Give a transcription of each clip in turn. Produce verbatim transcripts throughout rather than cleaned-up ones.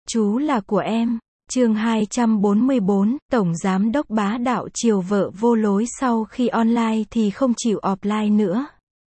Chú là của em. Chương hai trăm bốn mươi bốn, Tổng Giám đốc bá đạo chiều vợ vô lối sau khi online thì không chịu offline nữa.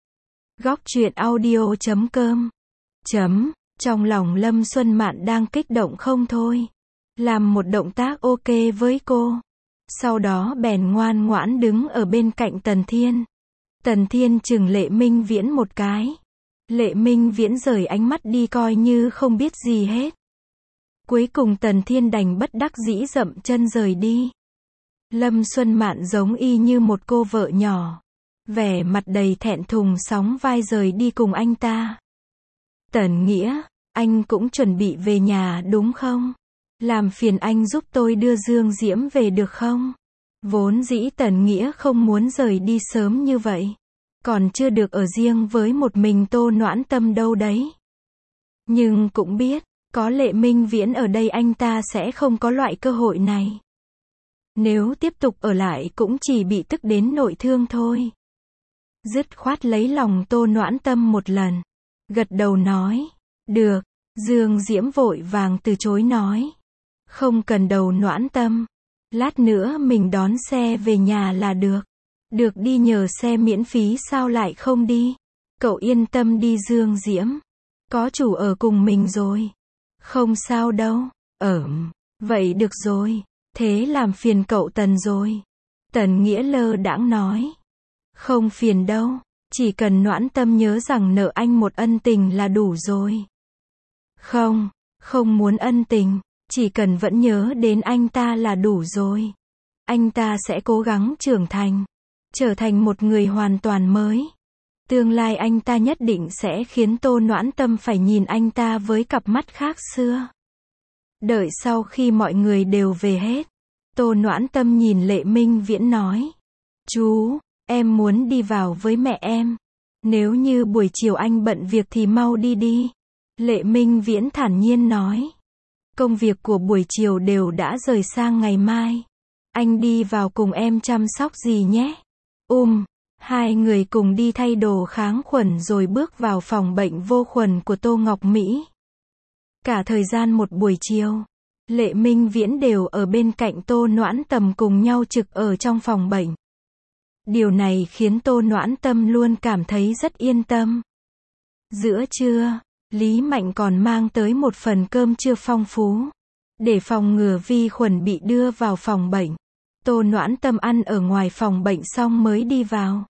Góc truyện audio chấm com chấm, trong lòng Lâm Xuân Mạn đang kích động không thôi. Làm một động tác ok với cô. Sau đó bèn ngoan ngoãn đứng ở bên cạnh Tần Thiên. Tần Thiên chừng Lệ Minh Viễn một cái. Lệ Minh Viễn rời ánh mắt đi coi như không biết gì hết. Cuối cùng Tần Thiên đành bất đắc dĩ dậm chân rời đi. Lâm Xuân Mạn giống y như một cô vợ nhỏ. Vẻ mặt đầy thẹn thùng sóng vai rời đi cùng anh ta. Tần Nghĩa, anh cũng chuẩn bị về nhà đúng không? Làm phiền anh giúp tôi đưa Dương Diễm về được không? Vốn dĩ Tần Nghĩa không muốn rời đi sớm như vậy. Còn chưa được ở riêng với một mình Tô Noãn Tâm đâu đấy. Nhưng cũng biết, có Lệ Minh Viễn ở đây anh ta sẽ không có loại cơ hội này. Nếu tiếp tục ở lại cũng chỉ bị tức đến nội thương thôi. Dứt khoát lấy lòng Tô Noãn Tâm một lần. Gật đầu nói, được. Dương Diễm vội vàng từ chối nói, không cần đầu Noãn Tâm. Lát nữa mình đón xe về nhà là được. Được đi nhờ xe miễn phí sao lại không đi? Cậu yên tâm đi Dương Diễm. Có chủ ở cùng mình rồi. Không sao đâu. Ởm, vậy được rồi. Thế làm phiền cậu Tần rồi. Tần Nghĩa lơ đãng nói. Không phiền đâu. Chỉ cần Noãn Tâm nhớ rằng nợ anh một ân tình là đủ rồi. Không, không muốn ân tình. Chỉ cần vẫn nhớ đến anh ta là đủ rồi. Anh ta sẽ cố gắng trưởng thành. Trở thành một người hoàn toàn mới. Tương lai anh ta nhất định sẽ khiến Tô Noãn Tâm phải nhìn anh ta với cặp mắt khác xưa. Đợi sau khi mọi người đều về hết. Tô Noãn Tâm nhìn Lệ Minh Viễn nói. Chú, em muốn đi vào với mẹ em. Nếu như buổi chiều anh bận việc thì mau đi đi. Lệ Minh Viễn thản nhiên nói. Công việc của buổi chiều đều đã rời sang ngày mai. Anh đi vào cùng em chăm sóc gì nhé. Um, hai người cùng đi thay đồ kháng khuẩn rồi bước vào phòng bệnh vô khuẩn của Tô Ngọc Mỹ. Cả thời gian một buổi chiều, Lệ Minh Viễn đều ở bên cạnh Tô Noãn Tâm cùng nhau trực ở trong phòng bệnh. Điều này khiến Tô Noãn Tâm luôn cảm thấy rất yên tâm. Giữa trưa, Lý Mạnh còn mang tới một phần cơm trưa phong phú. Để phòng ngừa vi khuẩn bị đưa vào phòng bệnh. Tô Noãn Tâm ăn ở ngoài phòng bệnh xong mới đi vào.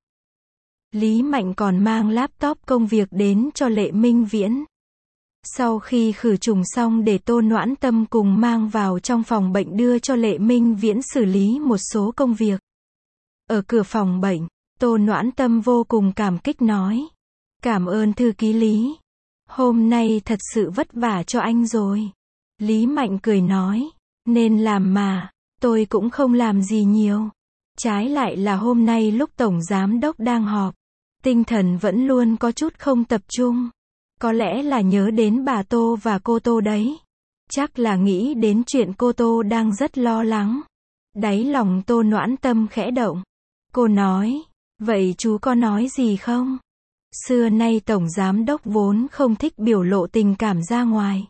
Lý Mạnh còn mang laptop công việc đến cho Lệ Minh Viễn. Sau khi khử trùng xong để Tô Noãn Tâm cùng mang vào trong phòng bệnh đưa cho Lệ Minh Viễn xử lý một số công việc. Ở cửa phòng bệnh, Tô Noãn Tâm vô cùng cảm kích nói. Cảm ơn thư ký Lý. Hôm nay thật sự vất vả cho anh rồi. Lý Mạnh cười nói. Nên làm mà. Tôi cũng không làm gì nhiều. Trái lại là hôm nay lúc Tổng Giám đốc đang họp. Tinh thần vẫn luôn có chút không tập trung. Có lẽ là nhớ đến bà Tô và cô Tô đấy. Chắc là nghĩ đến chuyện cô Tô đang rất lo lắng. Đáy lòng Tô Noãn Tâm khẽ động. Cô nói. Vậy chú có nói gì không? Xưa nay Tổng Giám đốc vốn không thích biểu lộ tình cảm ra ngoài.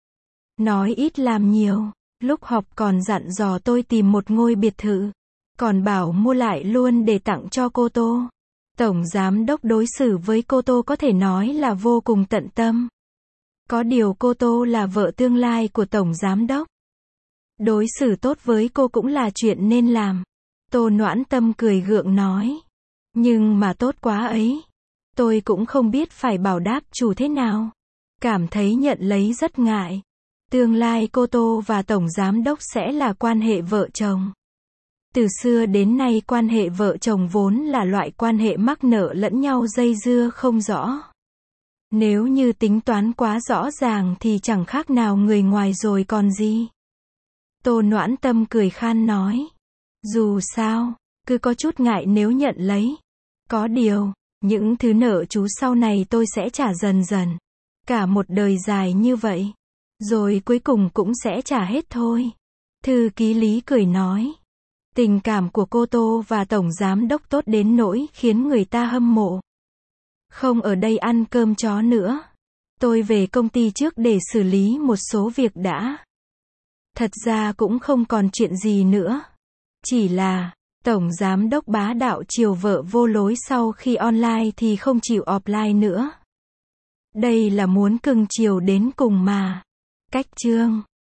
Nói ít làm nhiều. Lúc họp còn dặn dò tôi tìm một ngôi biệt thự. Còn bảo mua lại luôn để tặng cho cô Tô. Tổng Giám đốc đối xử với cô Tô có thể nói là vô cùng tận tâm. Có điều cô Tô là vợ tương lai của Tổng Giám đốc. Đối xử tốt với cô cũng là chuyện nên làm. Tô Noãn Tâm cười gượng nói. Nhưng mà tốt quá ấy. Tôi cũng không biết phải bảo đáp chủ thế nào. Cảm thấy nhận lấy rất ngại. Tương lai cô Tô và Tổng Giám đốc sẽ là quan hệ vợ chồng. Từ xưa đến nay quan hệ vợ chồng vốn là loại quan hệ mắc nợ lẫn nhau dây dưa không rõ. Nếu như tính toán quá rõ ràng thì chẳng khác nào người ngoài rồi còn gì. Tô Noãn Tâm cười khan nói. Dù sao, cứ có chút ngại nếu nhận lấy. Có điều, những thứ nợ chú sau này tôi sẽ trả dần dần. Cả một đời dài như vậy. Rồi cuối cùng cũng sẽ trả hết thôi. Thư ký Lý cười nói. Tình cảm của cô Tô và Tổng Giám đốc tốt đến nỗi khiến người ta hâm mộ. Không ở đây ăn cơm chó nữa. Tôi về công ty trước để xử lý một số việc đã. Thật ra cũng không còn chuyện gì nữa. Chỉ là, Tổng Giám đốc bá đạo chiều vợ vô lối sau khi online thì không chịu offline nữa. Đây là muốn cưng chiều đến cùng mà. Cách chương